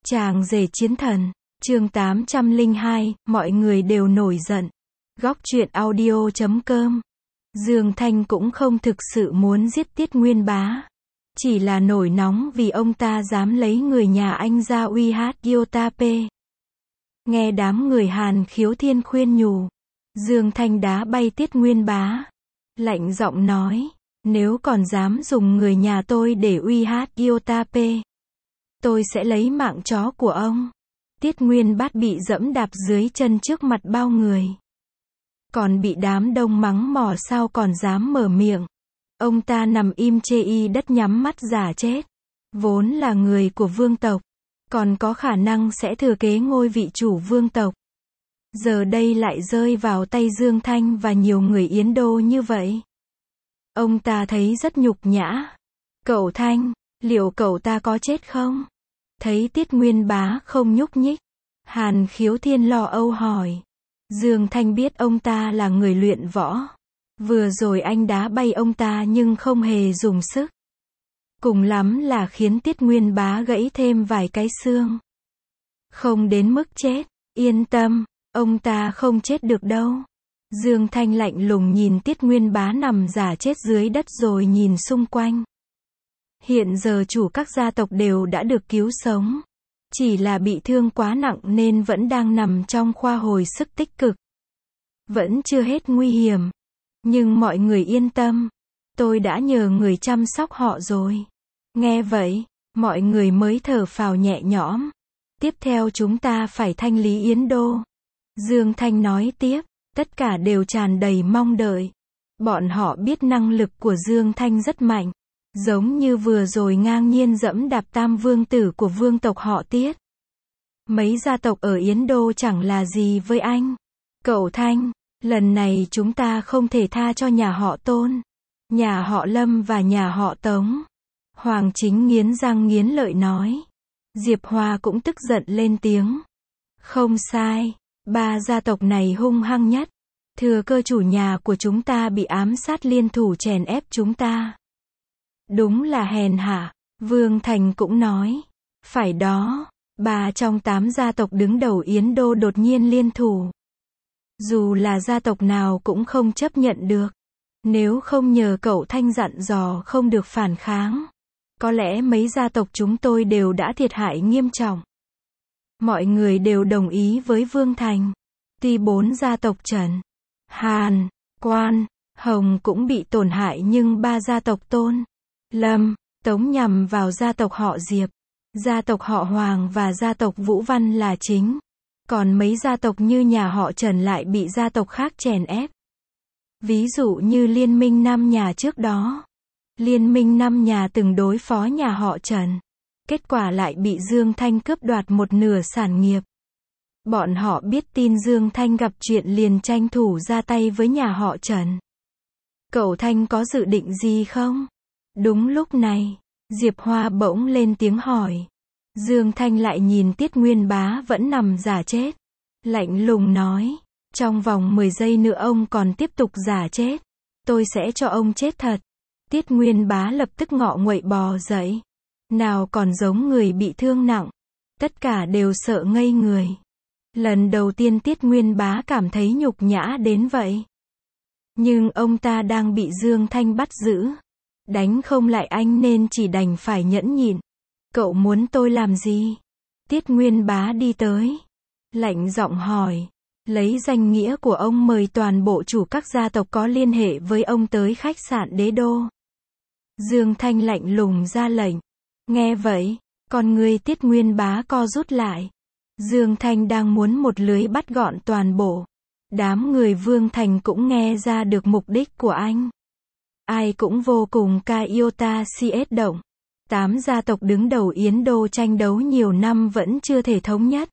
Chàng rể chiến thần, chương 802, mọi người đều nổi giận. Góc truyện audio.com. Dương Thanh cũng không thực sự muốn giết Tiết Nguyên Bá. Chỉ là nổi nóng vì ông ta dám lấy người nhà anh ra uy hát Yotape. Nghe đám người Hàn Khiếu Thiên khuyên nhủ, Dương Thanh đá bay Tiết Nguyên Bá. Lạnh giọng nói, nếu còn dám dùng người nhà tôi để uy hát Yotape, tôi sẽ lấy mạng chó của ông. Tiết Nguyên Bát bị dẫm đạp dưới chân trước mặt bao người. Còn bị đám đông mắng mỏ sao còn dám mở miệng. Ông ta nằm im chê y đất nhắm mắt giả chết. Vốn là người của vương tộc, còn có khả năng sẽ thừa kế ngôi vị chủ vương tộc. Giờ đây lại rơi vào tay Dương Thanh và nhiều người Yến Đô như vậy. Ông ta thấy rất nhục nhã. Cậu Thanh, liệu cậu ta có chết không? Thấy Tiết Nguyên Bá không nhúc nhích, Hàn Khiếu Thiên lo âu hỏi. Dương Thanh biết ông ta là người luyện võ. Vừa rồi anh đá bay ông ta nhưng không hề dùng sức. Cùng lắm là khiến Tiết Nguyên Bá gãy thêm vài cái xương. Không đến mức chết, yên tâm, ông ta không chết được đâu. Dương Thanh lạnh lùng nhìn Tiết Nguyên Bá nằm giả chết dưới đất rồi nhìn xung quanh. Hiện giờ chủ các gia tộc đều đã được cứu sống. Chỉ là bị thương quá nặng nên vẫn đang nằm trong khoa hồi sức tích cực. Vẫn chưa hết nguy hiểm. Nhưng mọi người yên tâm. Tôi đã nhờ người chăm sóc họ rồi. Nghe vậy, mọi người mới thở phào nhẹ nhõm. Tiếp theo chúng ta phải thanh lý Yến Đô. Dương Thanh nói tiếp, tất cả đều tràn đầy mong đợi. Bọn họ biết năng lực của Dương Thanh rất mạnh. Giống như vừa rồi ngang nhiên dẫm đạp tam vương tử của vương tộc họ Tiết. Mấy gia tộc ở Yến Đô chẳng là gì với anh. Cậu Thanh, lần này chúng ta không thể tha cho nhà họ Tôn, nhà họ Lâm và nhà họ Tống. Hoàng Chính nghiến răng nghiến lợi nói. Diệp Hoa cũng tức giận lên tiếng. Không sai, ba gia tộc này hung hăng nhất. Thừa cơ chủ nhà của chúng ta bị ám sát liên thủ chèn ép chúng ta. Đúng là hèn hạ, Vương Thành cũng nói. Phải đó, 3 trong 8 gia tộc đứng đầu Yến Đô đột nhiên liên thủ. Dù là gia tộc nào cũng không chấp nhận được. Nếu không nhờ cậu Thanh dặn dò không được phản kháng, có lẽ mấy gia tộc chúng tôi đều đã thiệt hại nghiêm trọng. Mọi người đều đồng ý với Vương Thành. Tuy 4 gia tộc Trần, Hàn, Quan, Hồng cũng bị tổn hại nhưng 3 gia tộc Tôn, Lâm, Tống nhằm vào gia tộc họ Diệp, gia tộc họ Hoàng và gia tộc Vũ Văn là chính. Còn mấy gia tộc như nhà họ Trần lại bị gia tộc khác chèn ép. Ví dụ như Liên minh 5 nhà trước đó. Liên minh 5 nhà từng đối phó nhà họ Trần. Kết quả lại bị Dương Thanh cướp đoạt một nửa sản nghiệp. Bọn họ biết tin Dương Thanh gặp chuyện liền tranh thủ ra tay với nhà họ Trần. Cậu Thanh có dự định gì không? Đúng lúc này, Diệp Hoa bỗng lên tiếng hỏi. Dương Thanh lại nhìn Tiết Nguyên Bá vẫn nằm giả chết. Lạnh lùng nói, trong vòng 10 giây nữa ông còn tiếp tục giả chết, tôi sẽ cho ông chết thật. Tiết Nguyên Bá lập tức ngọ nguậy bò dậy. Nào còn giống người bị thương nặng. Tất cả đều sợ ngây người. Lần đầu tiên Tiết Nguyên Bá cảm thấy nhục nhã đến vậy. Nhưng ông ta đang bị Dương Thanh bắt giữ. Đánh không lại anh nên chỉ đành phải nhẫn nhịn. Cậu muốn tôi làm gì? Tiết Nguyên Bá đi tới. Lạnh giọng hỏi. Lấy danh nghĩa của ông mời toàn bộ chủ các gia tộc có liên hệ với ông tới khách sạn Đế Đô. Dương Thanh lạnh lùng ra lệnh. Nghe vậy, con người Tiết Nguyên Bá co rút lại. Dương Thanh đang muốn một lưới bắt gọn toàn bộ. Đám người Vương Thành cũng nghe ra được mục đích của anh. Ai cũng vô cùng iota cs động. 8 gia tộc đứng đầu Yến Đô tranh đấu nhiều năm vẫn chưa thể thống nhất.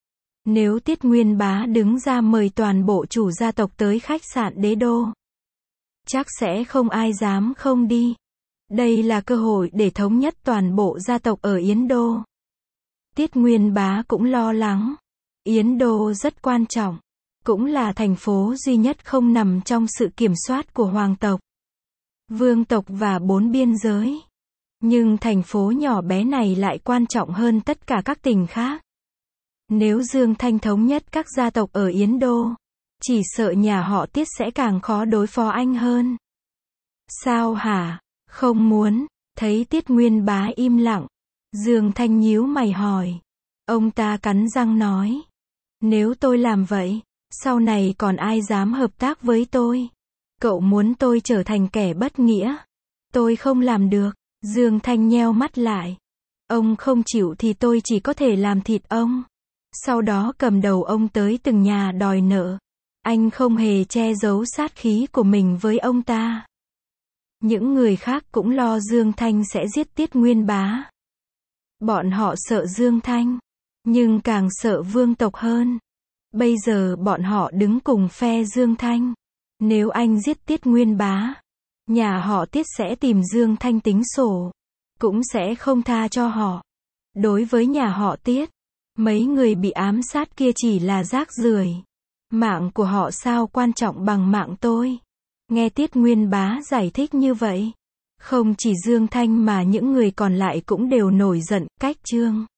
Nếu Tiết Nguyên Bá đứng ra mời toàn bộ chủ gia tộc tới khách sạn Đế Đô, chắc sẽ không ai dám không đi. Đây là cơ hội để thống nhất toàn bộ gia tộc ở Yến Đô. Tiết Nguyên Bá cũng lo lắng. Yến Đô rất quan trọng. Cũng là thành phố duy nhất không nằm trong sự kiểm soát của hoàng tộc, vương tộc và 4 biên giới. Nhưng thành phố nhỏ bé này lại quan trọng hơn tất cả các tỉnh khác. Nếu Dương Thanh thống nhất các gia tộc ở Yến Đô, chỉ sợ nhà họ Tiết sẽ càng khó đối phó anh hơn. Sao hả? Không muốn. Thấy Tiết Nguyên Bá im lặng, Dương Thanh nhíu mày hỏi. Ông ta cắn răng nói. Nếu tôi làm vậy, sau này còn ai dám hợp tác với tôi? Cậu muốn tôi trở thành kẻ bất nghĩa? Tôi không làm được. Dương Thanh nheo mắt lại. Ông không chịu thì tôi chỉ có thể làm thịt ông. Sau đó cầm đầu ông tới từng nhà đòi nợ. Anh không hề che giấu sát khí của mình với ông ta. Những người khác cũng lo Dương Thanh sẽ giết Tiết Nguyên Bá. Bọn họ sợ Dương Thanh, nhưng càng sợ vương tộc hơn. Bây giờ bọn họ đứng cùng phe Dương Thanh. Nếu anh giết Tiết Nguyên Bá, nhà họ Tiết sẽ tìm Dương Thanh tính sổ, cũng sẽ không tha cho họ. Đối với nhà họ Tiết, mấy người bị ám sát kia chỉ là rác rưởi. Mạng của họ sao quan trọng bằng mạng tôi? Nghe Tiết Nguyên Bá giải thích như vậy, không chỉ Dương Thanh mà những người còn lại cũng đều nổi giận. Cách chương